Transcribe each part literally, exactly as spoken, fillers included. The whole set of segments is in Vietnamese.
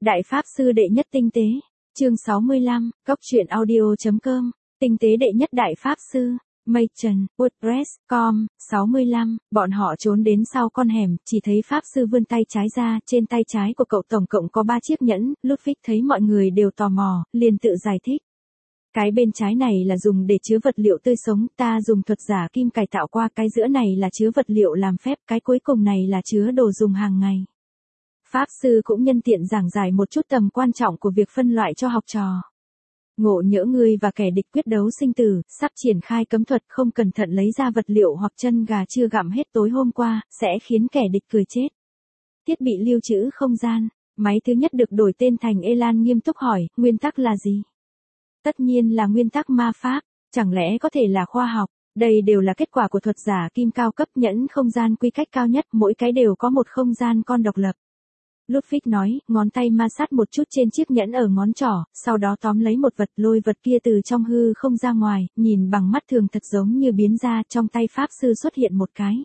Đại Pháp Sư Đệ Nhất Tinh Tế, chương sáu mươi lăm, Cốc truyện audio chấm com, Tinh Tế Đệ Nhất Đại Pháp Sư, Mây Trần, WordPress, com, sáu mươi lăm, bọn họ trốn đến sau con hẻm, chỉ thấy Pháp Sư vươn tay trái ra, trên tay trái của cậu tổng cộng có ba chiếc nhẫn, Ludwig thấy mọi người đều tò mò, liền tự giải thích. Cái bên trái này là dùng để chứa vật liệu tươi sống, ta dùng thuật giả kim cải tạo qua, cái giữa này là chứa vật liệu làm phép, cái cuối cùng này là chứa đồ dùng hàng ngày. Pháp sư cũng nhân tiện giảng giải một chút tầm quan trọng của việc phân loại cho học trò. Ngộ nhỡ ngươi và kẻ địch quyết đấu sinh tử, sắp triển khai cấm thuật không cẩn thận lấy ra vật liệu hoặc chân gà chưa gặm hết tối hôm qua, sẽ khiến kẻ địch cười chết. Thiết bị lưu trữ không gian, máy thứ nhất được đổi tên thành Elan nghiêm túc hỏi, nguyên tắc là gì? Tất nhiên là nguyên tắc ma pháp, chẳng lẽ có thể là khoa học, đây đều là kết quả của thuật giả kim cao cấp nhẫn không gian quy cách cao nhất, mỗi cái đều có một không gian con độc lập. Ludwig nói, ngón tay ma sát một chút trên chiếc nhẫn ở ngón trỏ, sau đó tóm lấy một vật, lôi vật kia từ trong hư không ra ngoài, nhìn bằng mắt thường thật giống như biến ra, trong tay Pháp Sư xuất hiện một cái.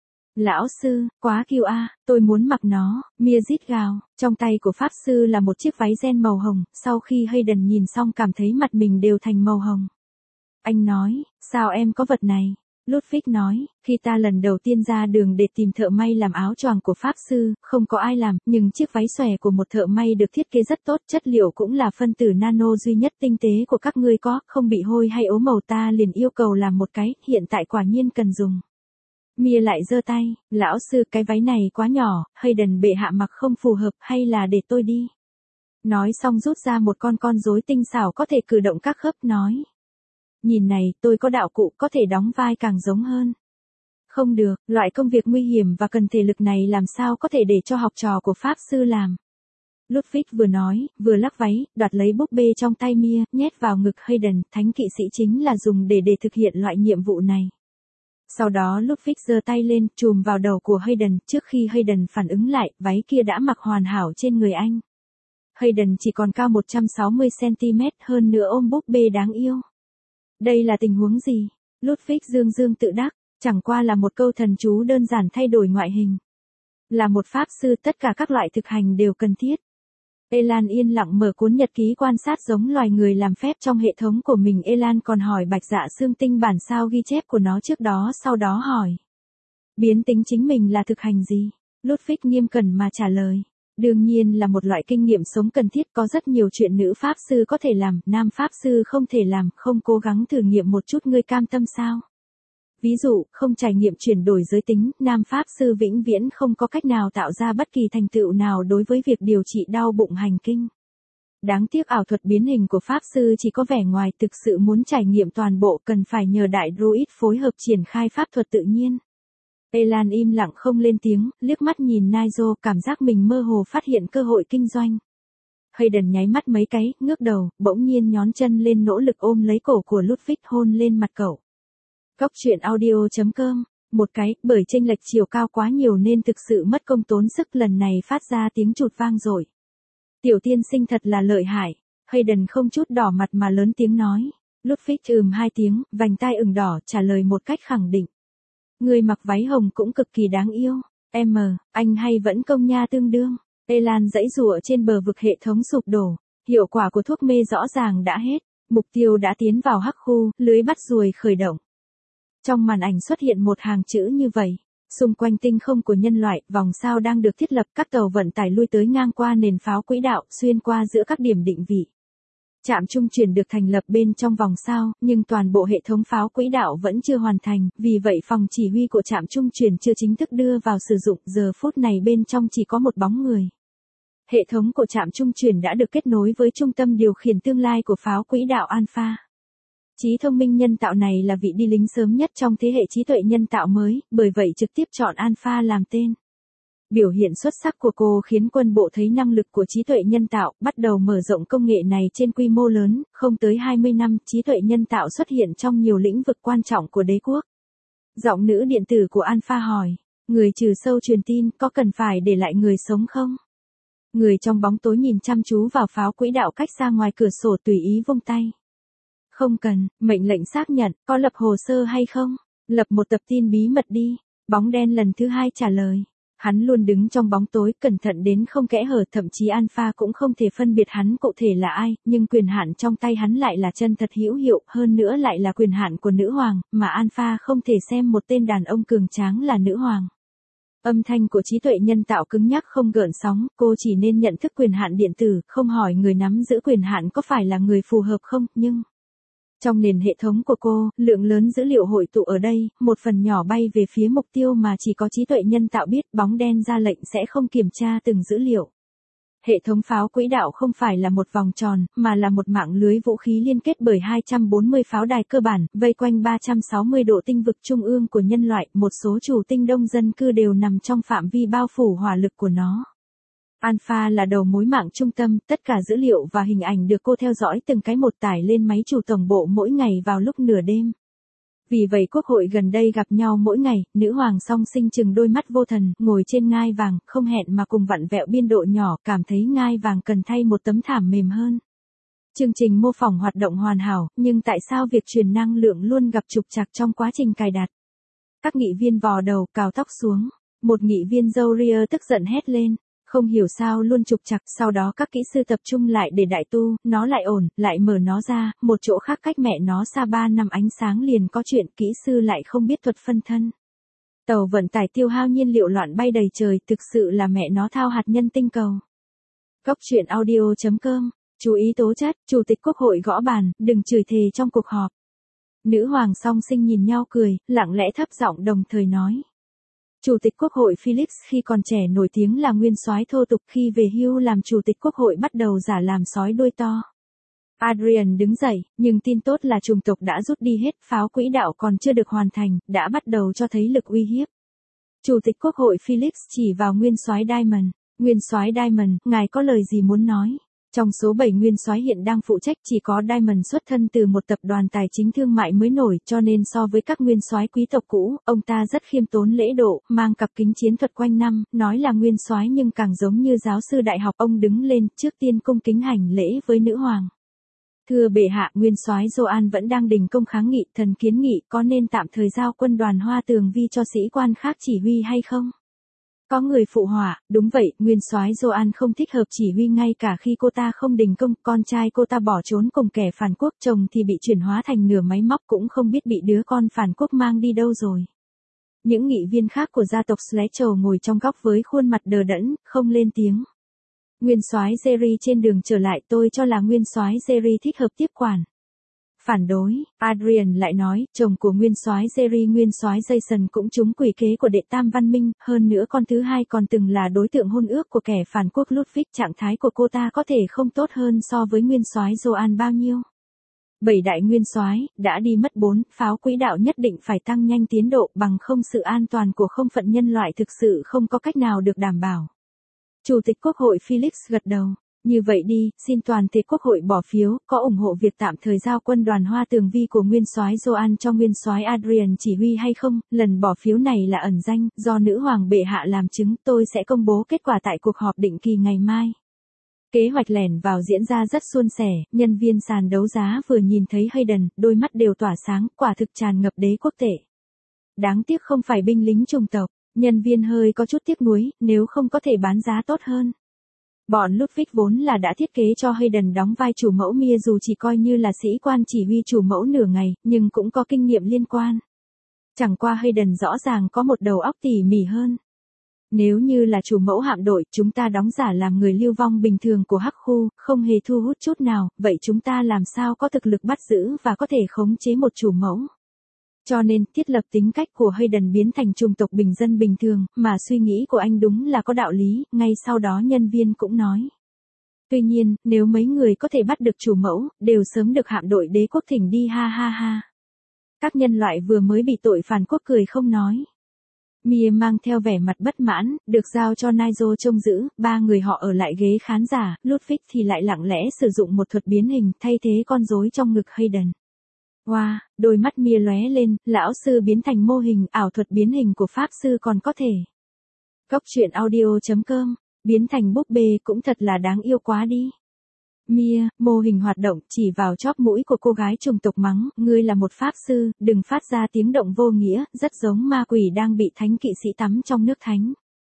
Lão sư, quá kiêu a, tôi muốn mặc nó, Mia rít gào, trong tay của Pháp Sư là một chiếc váy ren màu hồng, sau khi Hayden nhìn xong cảm thấy mặt mình đều thành màu hồng. Anh nói, sao em có vật này? Ludwig nói, khi ta lần đầu tiên ra đường để tìm thợ may làm áo choàng của Pháp Sư, không có ai làm, nhưng chiếc váy xòe của một thợ may được thiết kế rất tốt, chất liệu cũng là phân tử nano duy nhất tinh tế của các ngươi có, không bị hôi hay ố màu, ta liền yêu cầu làm một cái, hiện tại quả nhiên cần dùng. Mia lại giơ tay, lão sư cái váy này quá nhỏ, Hayden bệ hạ mặc không phù hợp, hay là để tôi đi. Nói xong rút ra một con con rối tinh xảo có thể cử động các khớp, nói. Nhìn này, tôi có đạo cụ có thể đóng vai càng giống hơn. Không được, loại công việc nguy hiểm và cần thể lực này làm sao có thể để cho học trò của Pháp Sư làm. Ludwig vừa nói, vừa lắc váy, đoạt lấy búp bê trong tay Mia, nhét vào ngực Hayden, thánh kỵ sĩ chính là dùng để để thực hiện loại nhiệm vụ này. Sau đó Ludwig giơ tay lên, chùm vào đầu của Hayden, trước khi Hayden phản ứng lại, váy kia đã mặc hoàn hảo trên người anh. Hayden chỉ còn cao một trăm sáu mươi xăng ti mét, hơn nữa ôm búp bê đáng yêu. Đây là tình huống gì? Ludwig dương dương tự đắc, chẳng qua là một câu thần chú đơn giản thay đổi ngoại hình. Là một pháp sư tất cả các loại thực hành đều cần thiết. Elan yên lặng mở cuốn nhật ký quan sát giống loài người làm phép trong hệ thống của mình. Elan còn hỏi Bạch Dạ Xương Tinh bản sao ghi chép của nó trước đó, sau đó hỏi. Biến tính chính mình là thực hành gì? Ludwig nghiêm cẩn mà trả lời. Đương nhiên là một loại kinh nghiệm sống cần thiết, có rất nhiều chuyện nữ pháp sư có thể làm, nam pháp sư không thể làm, không cố gắng thử nghiệm một chút ngươi cam tâm sao? Ví dụ, không trải nghiệm chuyển đổi giới tính, nam pháp sư vĩnh viễn không có cách nào tạo ra bất kỳ thành tựu nào đối với việc điều trị đau bụng hành kinh. Đáng tiếc ảo thuật biến hình của pháp sư chỉ có vẻ ngoài, thực sự muốn trải nghiệm toàn bộ cần phải nhờ đại druid phối hợp triển khai pháp thuật tự nhiên. Elan im lặng không lên tiếng, liếc mắt nhìn Nigel, cảm giác mình mơ hồ phát hiện cơ hội kinh doanh. Hayden nháy mắt mấy cái, ngước đầu, bỗng nhiên nhón chân lên nỗ lực ôm lấy cổ của Ludwig, hôn lên mặt cậu. Cốc truyện audio chấm com, một cái, bởi chênh lệch chiều cao quá nhiều nên thực sự mất công tốn sức, lần này phát ra tiếng chụt vang rồi. Tiểu tiên sinh thật là lợi hại, Hayden không chút đỏ mặt mà lớn tiếng nói. Ludwig ừm hai tiếng, vành tai ửng đỏ, trả lời một cách khẳng định. Người mặc váy hồng cũng cực kỳ đáng yêu. Em, anh hay vẫn công nha tương đương. Elan giãy giụa trên bờ vực hệ thống sụp đổ. Hiệu quả của thuốc mê rõ ràng đã hết. Mục tiêu đã tiến vào hắc khu, lưới bắt ruồi khởi động. Trong màn ảnh xuất hiện một hàng chữ như vậy. Xung quanh tinh không của nhân loại, vòng sao đang được thiết lập, các tàu vận tải lui tới ngang qua nền pháo quỹ đạo, xuyên qua giữa các điểm định vị. Trạm trung chuyển được thành lập bên trong vòng sao, nhưng toàn bộ hệ thống pháo quỹ đạo vẫn chưa hoàn thành, vì vậy phòng chỉ huy của trạm trung chuyển chưa chính thức đưa vào sử dụng, giờ phút này bên trong chỉ có một bóng người. Hệ thống của trạm trung chuyển đã được kết nối với trung tâm điều khiển tương lai của pháo quỹ đạo Alpha. Trí thông minh nhân tạo này là vị đi lính sớm nhất trong thế hệ trí tuệ nhân tạo mới, bởi vậy trực tiếp chọn Alpha làm tên. Biểu hiện xuất sắc của cô khiến quân bộ thấy năng lực của trí tuệ nhân tạo, bắt đầu mở rộng công nghệ này trên quy mô lớn, không tới hai mươi năm, trí tuệ nhân tạo xuất hiện trong nhiều lĩnh vực quan trọng của đế quốc. Giọng nữ điện tử của Alpha hỏi, người trừ sâu truyền tin, có cần phải để lại người sống không? Người trong bóng tối nhìn chăm chú vào pháo quỹ đạo cách xa ngoài cửa sổ, tùy ý vung tay. Không cần, mệnh lệnh xác nhận, có lập hồ sơ hay không? Lập một tập tin bí mật đi. Bóng đen lần thứ hai trả lời. Hắn luôn đứng trong bóng tối, cẩn thận đến không kẽ hở, thậm chí Alpha cũng không thể phân biệt hắn cụ thể là ai, nhưng quyền hạn trong tay hắn lại là chân thật hữu hiệu, hơn nữa lại là quyền hạn của nữ hoàng, mà Alpha không thể xem một tên đàn ông cường tráng là nữ hoàng. Âm thanh của trí tuệ nhân tạo cứng nhắc không gợn sóng, cô chỉ nên nhận thức quyền hạn điện tử, không hỏi người nắm giữ quyền hạn có phải là người phù hợp không, nhưng... Trong nền hệ thống của cô, lượng lớn dữ liệu hội tụ ở đây, một phần nhỏ bay về phía mục tiêu mà chỉ có trí tuệ nhân tạo biết, bóng đen ra lệnh sẽ không kiểm tra từng dữ liệu. Hệ thống pháo quỹ đạo không phải là một vòng tròn, mà là một mạng lưới vũ khí liên kết bởi hai trăm bốn mươi pháo đài cơ bản, vây quanh ba trăm sáu mươi độ tinh vực trung ương của nhân loại, một số chủ tinh đông dân cư đều nằm trong phạm vi bao phủ hỏa lực của nó. Alpha là đầu mối mạng trung tâm, tất cả dữ liệu và hình ảnh được cô theo dõi từng cái một tải lên máy chủ tổng bộ mỗi ngày vào lúc nửa đêm. Vì vậy quốc hội gần đây gặp nhau mỗi ngày, nữ hoàng song sinh chừng đôi mắt vô thần, ngồi trên ngai vàng, không hẹn mà cùng vặn vẹo biên độ nhỏ, cảm thấy ngai vàng cần thay một tấm thảm mềm hơn. Chương trình mô phỏng hoạt động hoàn hảo, nhưng tại sao việc truyền năng lượng luôn gặp trục trặc trong quá trình cài đặt? Các nghị viên vò đầu, cào tóc xuống. Một nghị viên râu ria tức giận hét lên. Không hiểu sao luôn trục trặc, sau đó các kỹ sư tập trung lại để đại tu, nó lại ổn, lại mở nó ra, một chỗ khác cách mẹ nó xa ba năm ánh sáng liền có chuyện, kỹ sư lại không biết thuật phân thân. Tàu vận tải tiêu hao nhiên liệu loạn bay đầy trời, thực sự là mẹ nó thao hạt nhân tinh cầu. Góc truyện audio chấm com, chú ý tố chất, Chủ tịch Quốc hội gõ bàn, đừng chửi thề trong cuộc họp. Nữ hoàng song sinh nhìn nhau cười, lặng lẽ thấp giọng đồng thời nói. Chủ tịch Quốc hội Felix khi còn trẻ nổi tiếng là nguyên soái thô tục, khi về hưu làm Chủ tịch Quốc hội bắt đầu giả làm sói đuôi to. Adrian đứng dậy, nhưng tin tốt là chủng tộc đã rút đi hết, pháo quỹ đạo còn chưa được hoàn thành, đã bắt đầu cho thấy lực uy hiếp. Chủ tịch Quốc hội Felix chỉ vào nguyên soái Diamond. Nguyên soái Diamond, ngài có lời gì muốn nói? Trong số bảy nguyên soái hiện đang phụ trách chỉ có Diamond xuất thân từ một tập đoàn tài chính thương mại mới nổi, cho nên so với các nguyên soái quý tộc cũ, ông ta rất khiêm tốn lễ độ, mang cặp kính chiến thuật quanh năm, nói là nguyên soái nhưng càng giống như giáo sư đại học. Ông đứng lên, trước tiên cung kính hành lễ với nữ hoàng. Thưa bệ hạ, nguyên soái Joan vẫn đang đình công kháng nghị, thần kiến nghị có nên tạm thời giao quân đoàn Hoa Tường Vi cho sĩ quan khác chỉ huy hay không? Có người phụ họa, đúng vậy, nguyên soái Joan không thích hợp chỉ huy ngay cả khi cô ta không đình công, con trai cô ta bỏ trốn cùng kẻ phản quốc, chồng thì bị chuyển hóa thành nửa máy móc, cũng không biết bị đứa con phản quốc mang đi đâu rồi. Những nghị viên khác của gia tộc Sletcher ngồi trong góc với khuôn mặt đờ đẫn, không lên tiếng. Nguyên soái Jerry trên đường trở lại, tôi cho là nguyên soái Jerry thích hợp tiếp quản. Phản đối, Adrian lại nói, chồng của nguyên soái Jerry, nguyên soái Jason cũng trúng quỷ kế của đệ tam văn minh, hơn nữa con thứ hai còn từng là đối tượng hôn ước của kẻ phản quốc Ludwig, trạng thái của cô ta có thể không tốt hơn so với nguyên soái Joan bao nhiêu. Bảy đại nguyên soái đã đi mất bốn, pháo quỹ đạo nhất định phải tăng nhanh tiến độ, bằng không sự an toàn của không phận nhân loại thực sự không có cách nào được đảm bảo. Chủ tịch Quốc hội Felix gật đầu. Như vậy đi, xin toàn thể Quốc hội bỏ phiếu, có ủng hộ việc tạm thời giao quân đoàn Hoa Tường Vi của nguyên soái Joan cho nguyên soái Adrian chỉ huy hay không? Lần bỏ phiếu này là ẩn danh, do nữ hoàng bệ hạ làm chứng, tôi sẽ công bố kết quả tại cuộc họp định kỳ ngày mai. Kế hoạch lẻn vào diễn ra rất suôn sẻ, nhân viên sàn đấu giá vừa nhìn thấy Hayden, đôi mắt đều tỏa sáng, quả thực tràn ngập đế quốc tệ. Đáng tiếc không phải binh lính chủng tộc, nhân viên hơi có chút tiếc nuối, nếu không có thể bán giá tốt hơn. Bọn Ludwig vốn là đã thiết kế cho Hayden đóng vai chủ mẫu Mia, dù chỉ coi như là sĩ quan chỉ huy chủ mẫu nửa ngày, nhưng cũng có kinh nghiệm liên quan. Chẳng qua Hayden rõ ràng có một đầu óc tỉ mỉ hơn. Nếu như là chủ mẫu hạm đội, chúng ta đóng giả làm người lưu vong bình thường của Hắc Khu, không hề thu hút chút nào, vậy chúng ta làm sao có thực lực bắt giữ và có thể khống chế một chủ mẫu? Cho nên, thiết lập tính cách của Hayden biến thành chủng tộc bình dân bình thường, mà suy nghĩ của anh đúng là có đạo lý, ngay sau đó nhân viên cũng nói. Tuy nhiên, nếu mấy người có thể bắt được chủ mẫu, đều sớm được hạm đội đế quốc thỉnh đi ha ha ha. Các nhân loại vừa mới bị tội phản quốc cười không nói. Mia mang theo vẻ mặt bất mãn, được giao cho Nigel trông giữ, ba người họ ở lại ghế khán giả, Ludwig thì lại lặng lẽ sử dụng một thuật biến hình thay thế con rối trong ngực Hayden. Wow, đôi mắt Mia lóe lên, lão sư biến thành mô hình, ảo thuật biến hình của pháp sư còn có thể. Góc truyện audio chấm com, biến thành búp bê cũng thật là đáng yêu quá đi. Mia, mô hình hoạt động, chỉ vào chóp mũi của cô gái chủng tộc mắng, ngươi là một pháp sư, đừng phát ra tiếng động vô nghĩa, rất giống ma quỷ đang bị thánh kỵ sĩ tắm trong nước thánh.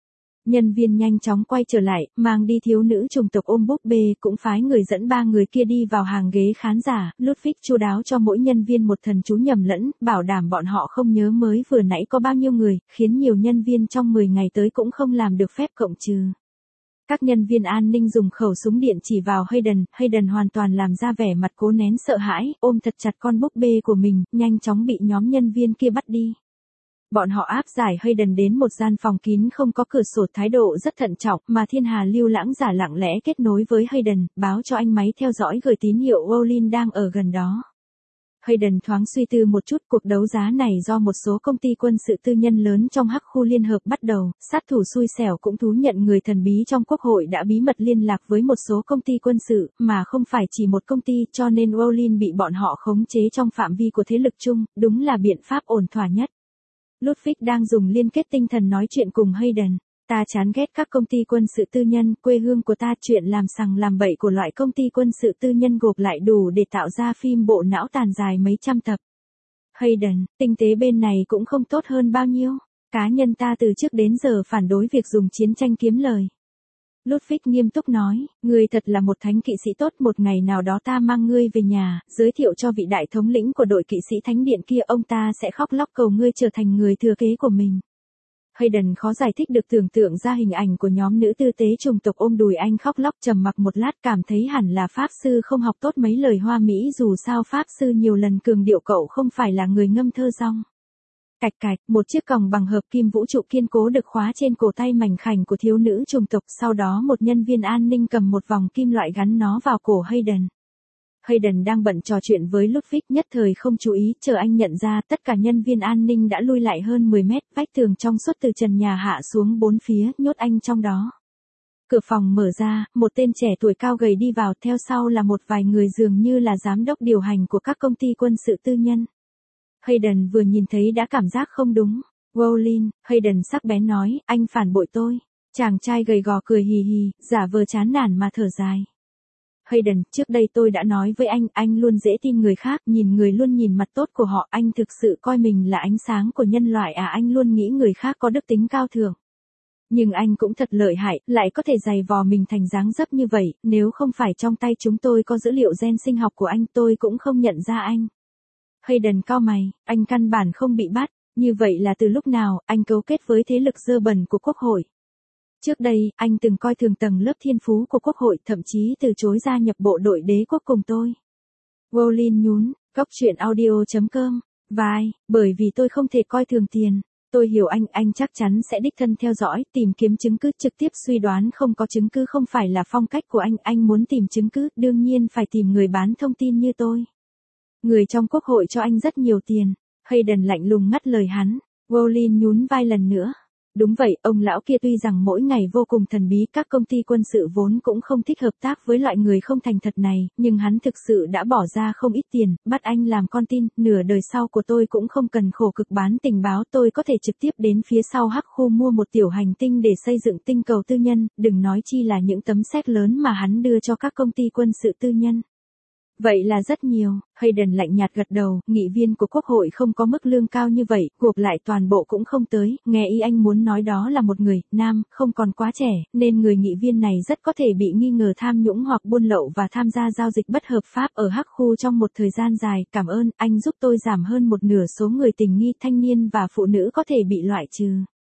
Nhân viên nhanh chóng quay trở lại, mang đi thiếu nữ chủng tộc ôm búp bê, cũng phái người dẫn ba người kia đi vào hàng ghế khán giả. Ludwig chu đáo cho mỗi nhân viên một thần chú nhầm lẫn, bảo đảm bọn họ không nhớ mới vừa nãy có bao nhiêu người, khiến nhiều nhân viên trong mười ngày tới cũng không làm được phép cộng trừ. Các nhân viên an ninh dùng khẩu súng điện chỉ vào Hayden, Hayden hoàn toàn làm ra vẻ mặt cố nén sợ hãi, ôm thật chặt con búp bê của mình, nhanh chóng bị nhóm nhân viên kia bắt đi. Bọn họ áp giải Hayden đến một gian phòng kín không có cửa sổ, thái độ rất thận trọng, mà Thiên Hà Lưu Lãng giả lặng lẽ kết nối với Hayden, báo cho anh máy theo dõi gửi tín hiệu Rowling đang ở gần đó. Hayden thoáng suy tư một chút, cuộc đấu giá này do một số công ty quân sự tư nhân lớn trong hắc khu liên hợp bắt đầu, sát thủ xui xẻo cũng thú nhận người thần bí trong quốc hội đã bí mật liên lạc với một số công ty quân sự, mà không phải chỉ một công ty, cho nên Rowling bị bọn họ khống chế trong phạm vi của thế lực chung, đúng là biện pháp ổn thỏa nhất. Ludwig đang dùng liên kết tinh thần nói chuyện cùng Hayden. Ta chán ghét các công ty quân sự tư nhân, quê hương của ta chuyện làm sằng làm bậy của loại công ty quân sự tư nhân gộp lại đủ để tạo ra phim bộ não tàn dài mấy trăm tập. Hayden, tinh tế bên này cũng không tốt hơn bao nhiêu. Cá nhân ta từ trước đến giờ phản đối việc dùng chiến tranh kiếm lời. Ludwig nghiêm túc nói, ngươi thật là một thánh kỵ sĩ tốt, một ngày nào đó ta mang ngươi về nhà, giới thiệu cho vị đại thống lĩnh của đội kỵ sĩ thánh điện kia, ông ta sẽ khóc lóc cầu ngươi trở thành người thừa kế của mình. Hayden khó giải thích được tưởng tượng ra hình ảnh của nhóm nữ tư tế chủng tộc ôm đùi anh khóc lóc, trầm mặc một lát cảm thấy hẳn là pháp sư không học tốt mấy lời hoa mỹ, dù sao pháp sư nhiều lần cường điệu cậu không phải là người ngâm thơ rong. Cạch cạch, một chiếc còng bằng hợp kim vũ trụ kiên cố được khóa trên cổ tay mảnh khảnh của thiếu nữ chủng tộc, sau đó một nhân viên an ninh cầm một vòng kim loại gắn nó vào cổ Hayden. Hayden đang bận trò chuyện với Ludwig, nhất thời không chú ý, chờ anh nhận ra, tất cả nhân viên an ninh đã lui lại hơn mười mét, vách tường trong suốt từ trần nhà hạ xuống bốn phía, nhốt anh trong đó. Cửa phòng mở ra, một tên trẻ tuổi cao gầy đi vào, theo sau là một vài người dường như là giám đốc điều hành của các công ty quân sự tư nhân. Hayden vừa nhìn thấy đã cảm giác không đúng. Rowling, Hayden sắc bén nói, anh phản bội tôi. Chàng trai gầy gò cười hì hì, giả vờ chán nản mà thở dài. Hayden, trước đây tôi đã nói với anh, anh luôn dễ tin người khác, nhìn người luôn nhìn mặt tốt của họ, anh thực sự coi mình là ánh sáng của nhân loại à, anh luôn nghĩ người khác có đức tính cao thượng. Nhưng anh cũng thật lợi hại, lại có thể giày vò mình thành dáng dấp như vậy, nếu không phải trong tay chúng tôi có dữ liệu gen sinh học của anh tôi cũng không nhận ra anh. Hayden cau mày, anh căn bản không bị bắt, như vậy là từ lúc nào, anh cấu kết với thế lực dơ bẩn của quốc hội. Trước đây, anh từng coi thường tầng lớp thiên phú của quốc hội, thậm chí từ chối gia nhập bộ đội đế quốc cùng tôi. Rowling nhún, góc truyện audio chấm com, vai, bởi vì tôi không thể coi thường tiền. Tôi hiểu anh, anh chắc chắn sẽ đích thân theo dõi, tìm kiếm chứng cứ, trực tiếp suy đoán không có chứng cứ không phải là phong cách của anh, anh muốn tìm chứng cứ, đương nhiên phải tìm người bán thông tin như tôi. Người trong quốc hội cho anh rất nhiều tiền. Hayden lạnh lùng ngắt lời hắn. Rowling nhún vai lần nữa. Đúng vậy, ông lão kia tuy rằng mỗi ngày vô cùng thần bí, các công ty quân sự vốn cũng không thích hợp tác với loại người không thành thật này, nhưng hắn thực sự đã bỏ ra không ít tiền, bắt anh làm con tin, nửa đời sau của tôi cũng không cần khổ cực bán tình báo, tôi có thể trực tiếp đến phía sau hắc khu mua một tiểu hành tinh để xây dựng tinh cầu tư nhân, đừng nói chi là những tấm séc lớn mà hắn đưa cho các công ty quân sự tư nhân. Vậy là rất nhiều, Hayden lạnh nhạt gật đầu, nghị viên của quốc hội không có mức lương cao như vậy, gộp lại toàn bộ cũng không tới, nghe ý anh muốn nói đó là một người, nam, không còn quá trẻ, nên người nghị viên này rất có thể bị nghi ngờ tham nhũng hoặc buôn lậu và tham gia giao dịch bất hợp pháp ở hắc khu trong một thời gian dài, cảm ơn, anh giúp tôi giảm hơn một nửa số người tình nghi, thanh niên và phụ nữ có thể bị loại trừ.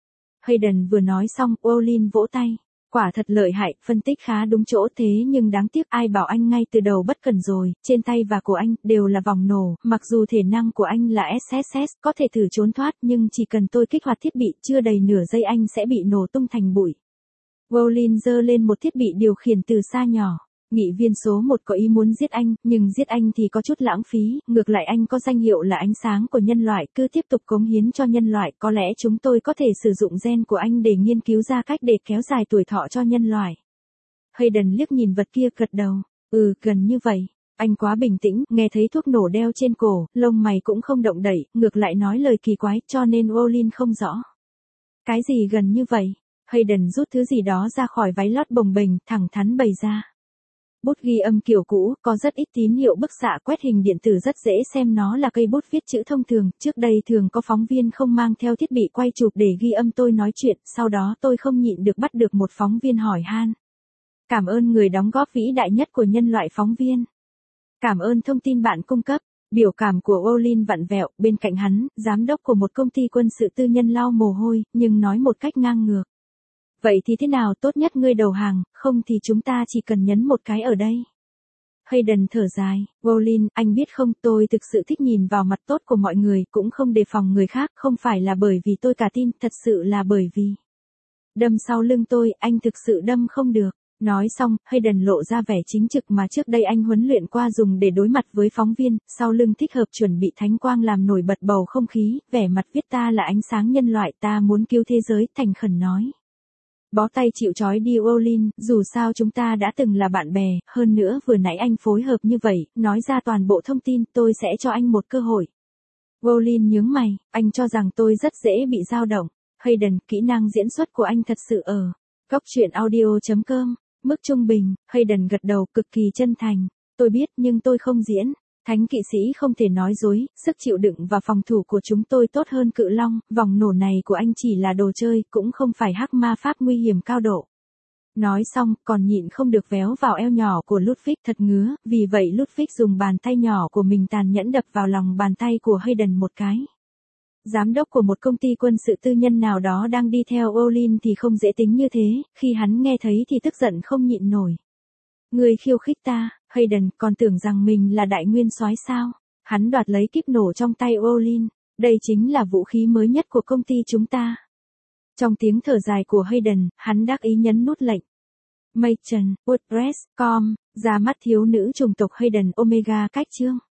Hayden vừa nói xong, Rowling vỗ tay. Quả thật lợi hại, phân tích khá đúng chỗ, thế nhưng đáng tiếc ai bảo anh ngay từ đầu bất cần rồi, trên tay và của anh đều là vòng nổ, mặc dù thể năng của anh là ét ét ét, có thể thử trốn thoát nhưng chỉ cần tôi kích hoạt thiết bị, chưa đầy nửa giây anh sẽ bị nổ tung thành bụi. Rowling giơ lên một thiết bị điều khiển từ xa nhỏ. Nghị viên số một có ý muốn giết anh, nhưng giết anh thì có chút lãng phí, ngược lại anh có danh hiệu là ánh sáng của nhân loại, cứ tiếp tục cống hiến cho nhân loại, có lẽ chúng tôi có thể sử dụng gen của anh để nghiên cứu ra cách để kéo dài tuổi thọ cho nhân loại. Hayden liếc nhìn vật kia gật đầu, ừ, gần như vậy. Anh quá bình tĩnh, nghe thấy thuốc nổ đeo trên cổ, lông mày cũng không động đậy, ngược lại nói lời kỳ quái, cho nên Rowling không rõ. Cái gì gần như vậy? Hayden rút thứ gì đó ra khỏi váy lót bồng bềnh, thẳng thắn bày ra. Bút ghi âm kiểu cũ, có rất ít tín hiệu bức xạ quét hình điện tử rất dễ xem nó là cây bút viết chữ thông thường. Trước đây thường có phóng viên không mang theo thiết bị quay chụp để ghi âm tôi nói chuyện, sau đó tôi không nhịn được bắt được một phóng viên hỏi han. Cảm ơn người đóng góp vĩ đại nhất của nhân loại phóng viên. Cảm ơn thông tin bạn cung cấp. Biểu cảm của Olin vặn vẹo, bên cạnh hắn, giám đốc của một công ty quân sự tư nhân lau mồ hôi, nhưng nói một cách ngang ngược. Vậy thì thế nào, tốt nhất ngươi đầu hàng, không thì chúng ta chỉ cần nhấn một cái ở đây. Hayden thở dài, Olin, anh biết không, tôi thực sự thích nhìn vào mặt tốt của mọi người, cũng không đề phòng người khác, không phải là bởi vì tôi cả tin, thật sự là bởi vì. Đâm sau lưng tôi, anh thực sự đâm không được. Nói xong, Hayden lộ ra vẻ chính trực mà trước đây anh huấn luyện qua dùng để đối mặt với phóng viên, sau lưng thích hợp chuẩn bị thánh quang làm nổi bật bầu không khí, vẻ mặt viết ta là ánh sáng nhân loại, ta muốn cứu thế giới, thành khẩn nói. Bó tay chịu trói đi Olin, dù sao chúng ta đã từng là bạn bè, hơn nữa vừa nãy anh phối hợp như vậy, nói ra toàn bộ thông tin, tôi sẽ cho anh một cơ hội. Olin nhướng mày, anh cho rằng tôi rất dễ bị dao động. Hayden, kỹ năng diễn xuất của anh thật sự ở. Góc truyện audio chấm com. Mức trung bình, Hayden gật đầu cực kỳ chân thành. Tôi biết nhưng tôi không diễn. Thánh kỵ sĩ không thể nói dối, sức chịu đựng và phòng thủ của chúng tôi tốt hơn cự long, vòng nổ này của anh chỉ là đồ chơi, cũng không phải hắc ma pháp nguy hiểm cao độ. Nói xong, còn nhịn không được véo vào eo nhỏ của Ludwig thật ngứa, vì vậy Ludwig dùng bàn tay nhỏ của mình tàn nhẫn đập vào lòng bàn tay của Hayden một cái. Giám đốc của một công ty quân sự tư nhân nào đó đang đi theo Olin thì không dễ tính như thế, khi hắn nghe thấy thì tức giận không nhịn nổi. Người khiêu khích ta, Hayden, còn tưởng rằng mình là đại nguyên soái sao? Hắn đoạt lấy kíp nổ trong tay Olin, đây chính là vũ khí mới nhất của công ty chúng ta. Trong tiếng thở dài của Hayden, hắn đắc ý nhấn nút lệnh. Machen, WordPress, com, ra mắt thiếu nữ chủng tộc Hayden Omega cách chương.